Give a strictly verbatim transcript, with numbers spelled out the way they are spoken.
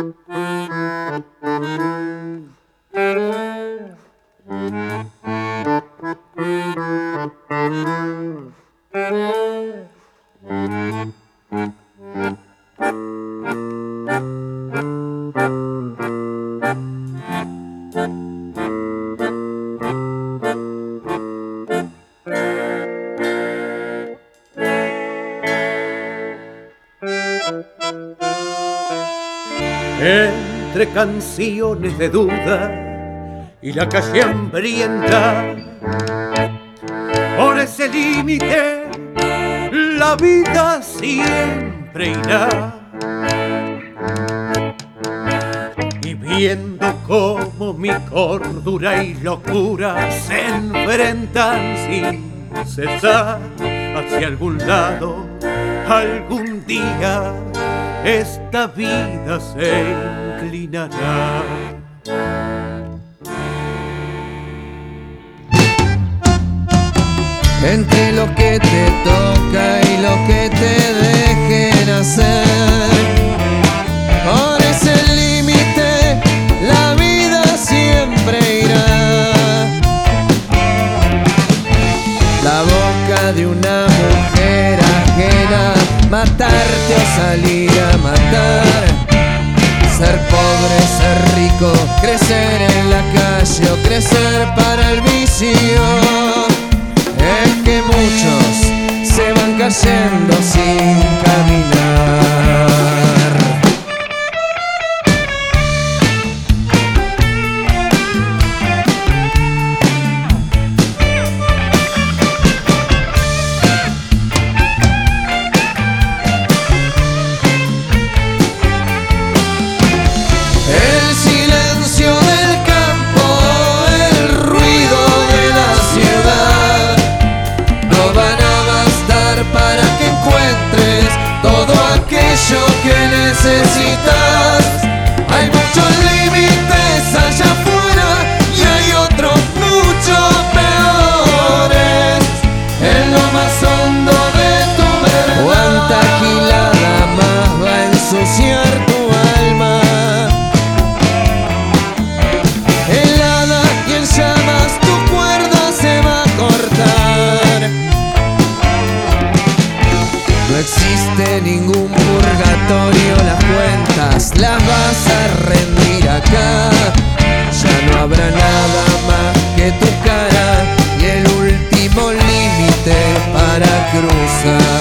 Entre canciones de duda y la calle hambrienta, por ese límite la vida siempre irá. Y viendo cómo mi cordura y locura se enfrentan sin cesar hacia algún lado, algún día esta vida se inclinará. Entre lo que te toca y lo que te dejen hacer, por ese límite la vida siempre irá. La boca de una mujer ajena, matarte o salir a matar, ser pobre, ser rico, crecer en la calle o crecer para el vicio. Es que muchos se van cayendo sin caminar. El silencio del campo, el ruido de la ciudad, no van a bastar para que encuentres todo aquello que necesitas. Hay muchos límites allá afuera y hay otros mucho peores en lo más hondo de tu verdad. Cuánta gilada más va a ensuciar tu alma, helada y en llamas tu cuerda se va a cortar. No existe ningún purgatorio, las cuentas las vas a rendir acá. Ya no habrá nada más que tu cara y el último límite para cruzar.